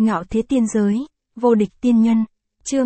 Ngạo thế tiên giới, vô địch tiên nhân, chương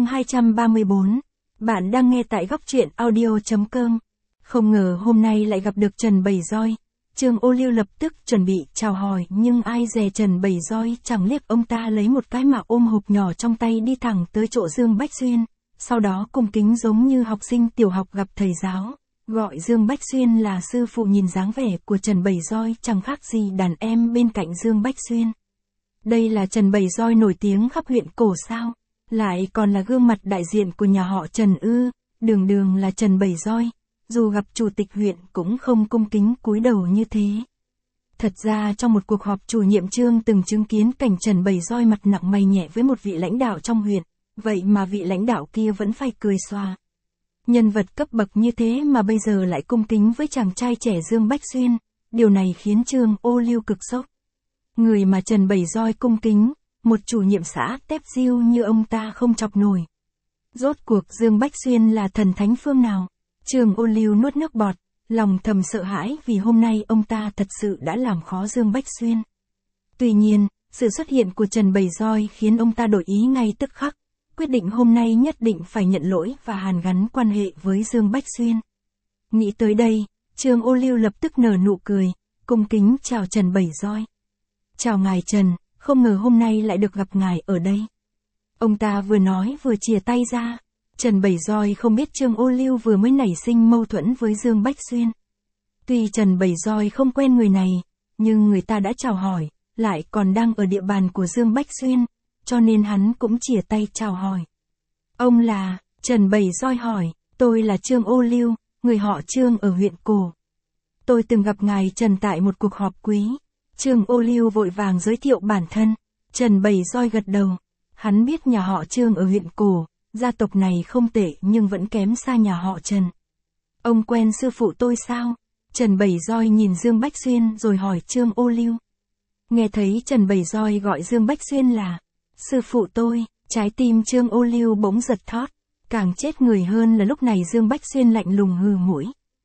234. Bạn đang nghe tại góc truyện audio.com. Không ngờ hôm nay lại gặp được Trần Bầy Roi. Trương Ô Liêu lập tức chuẩn bị chào hỏi, nhưng ai dè Trần Bầy Roi chẳng liếc ông ta lấy một cái mà ôm hộp nhỏ trong tay đi thẳng tới chỗ Dương Bách Xuyên, sau đó cung kính giống như học sinh tiểu học gặp thầy giáo, gọi Dương Bách Xuyên là sư phụ. Nhìn dáng vẻ của Trần Bầy Roi chẳng khác gì đàn em bên cạnh Dương Bách Xuyên. Đây là Trần Bầy Roi nổi tiếng khắp huyện cổ sao? Lại còn là gương mặt đại diện của nhà họ Trần ư? Đường đường là Trần Bầy Roi, dù gặp chủ tịch huyện cũng không cung kính cúi đầu như thế. Thật ra trong một cuộc họp chủ nhiệm Trương từng chứng kiến cảnh Trần Bầy Roi mặt nặng mày nhẹ với một vị lãnh đạo trong huyện, vậy mà vị lãnh đạo kia vẫn phải cười xòa. Nhân vật cấp bậc như thế mà bây giờ lại cung kính với chàng trai trẻ Dương Bách Xuyên, điều này khiến Trương Ô Liêu cực sốc. Người mà Trần Bầy Roi cung kính, một chủ nhiệm xã tép diêu như ông ta không chọc nổi. Rốt cuộc Dương Bách Xuyên là thần thánh phương nào? Trương Ô Liêu nuốt nước bọt, lòng thầm sợ hãi vì hôm nay ông ta thật sự đã làm khó Dương Bách Xuyên. Tuy nhiên, sự xuất hiện của Trần Bầy Roi khiến ông ta đổi ý ngay tức khắc, quyết định hôm nay nhất định phải nhận lỗi và hàn gắn quan hệ với Dương Bách Xuyên. Nghĩ tới đây, Trương Ô Liêu lập tức nở nụ cười, cung kính chào Trần Bầy Roi. Chào ngài Trần, không ngờ hôm nay lại được gặp ngài ở đây. Ông ta vừa nói vừa chìa tay ra. Trần Bầy Roi không biết Trương Ô Liêu vừa mới nảy sinh mâu thuẫn với Dương Bách Xuyên. Tuy Trần Bầy Roi không quen người này, nhưng người ta đã chào hỏi, lại còn đang ở địa bàn của Dương Bách Xuyên, cho nên hắn cũng chìa tay chào hỏi. Ông là? Trần Bầy Roi hỏi. Tôi là Trương Ô Liêu, người họ Trương ở huyện Cổ. Tôi từng gặp ngài Trần tại một cuộc họp quý. Trương Ô Liêu vội vàng giới thiệu bản thân. Trần Bầy Roi gật đầu. Hắn biết nhà họ Trương ở huyện Cổ, gia tộc này không tệ nhưng vẫn kém xa nhà họ Trần. Ông quen sư phụ tôi sao? Trần Bầy Roi nhìn Dương Bách Xuyên rồi hỏi Trương Ô Liêu. Nghe thấy Trần Bầy Roi gọi Dương Bách Xuyên là sư phụ tôi, trái tim Trương Ô Liêu bỗng giật thót. Càng chết người hơn là lúc này Dương Bách Xuyên lạnh lùng hừ mũi.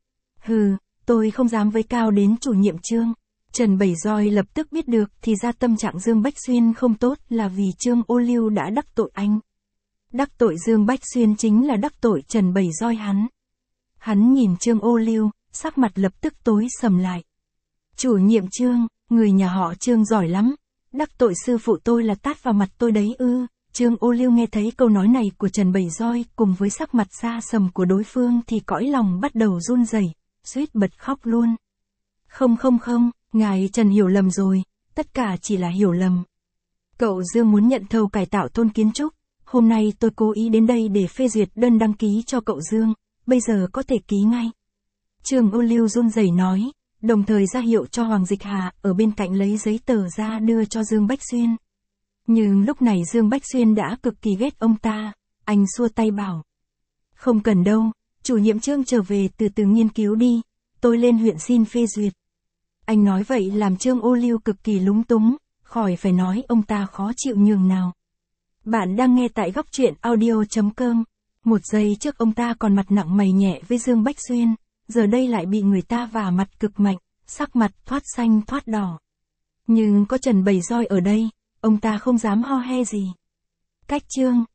Hừ, tôi không dám với cao đến chủ nhiệm Trương. Trần Bầy Roi lập tức biết được thì ra tâm trạng Dương Bách Xuyên không tốt là vì Trương Ô Liêu đã đắc tội anh. Đắc tội Dương Bách Xuyên chính là đắc tội Trần Bầy Roi hắn. Hắn nhìn Trương Ô Liêu, sắc mặt lập tức tối sầm lại. Chủ nhiệm Trương, người nhà họ Trương giỏi lắm. Đắc tội sư phụ tôi là tát vào mặt tôi đấy ư? Trương Ô Liêu nghe thấy câu nói này của Trần Bầy Roi cùng với sắc mặt xa sầm của đối phương thì cõi lòng bắt đầu run rẩy, suýt bật khóc luôn. Không, ngài Trần hiểu lầm rồi, tất cả chỉ là hiểu lầm. Cậu Dương muốn nhận thầu cải tạo thôn kiến trúc, hôm nay tôi cố ý đến đây để phê duyệt đơn đăng ký cho cậu Dương, bây giờ có thể ký ngay. Trương Ô Liêu run rẩy nói, đồng thời ra hiệu cho Hoàng Dịch Hà ở bên cạnh lấy giấy tờ ra đưa cho Dương Bách Xuyên. Nhưng lúc này Dương Bách Xuyên đã cực kỳ ghét ông ta, anh xua tay bảo. Không cần đâu, chủ nhiệm Trương trở về từ từ nghiên cứu đi, tôi lên huyện xin phê duyệt. Anh nói vậy làm Trương Ô Liêu cực kỳ lúng túng, khỏi phải nói ông ta khó chịu nhường nào. Bạn đang nghe tại góc truyện audio.com. Một giây trước ông ta còn mặt nặng mày nhẹ với Dương Bách Xuyên, giờ đây lại bị người ta vả mặt cực mạnh, sắc mặt thoát xanh thoát đỏ. Nhưng có Trần Bầy Roi ở đây, ông ta không dám ho he gì. Cách Trương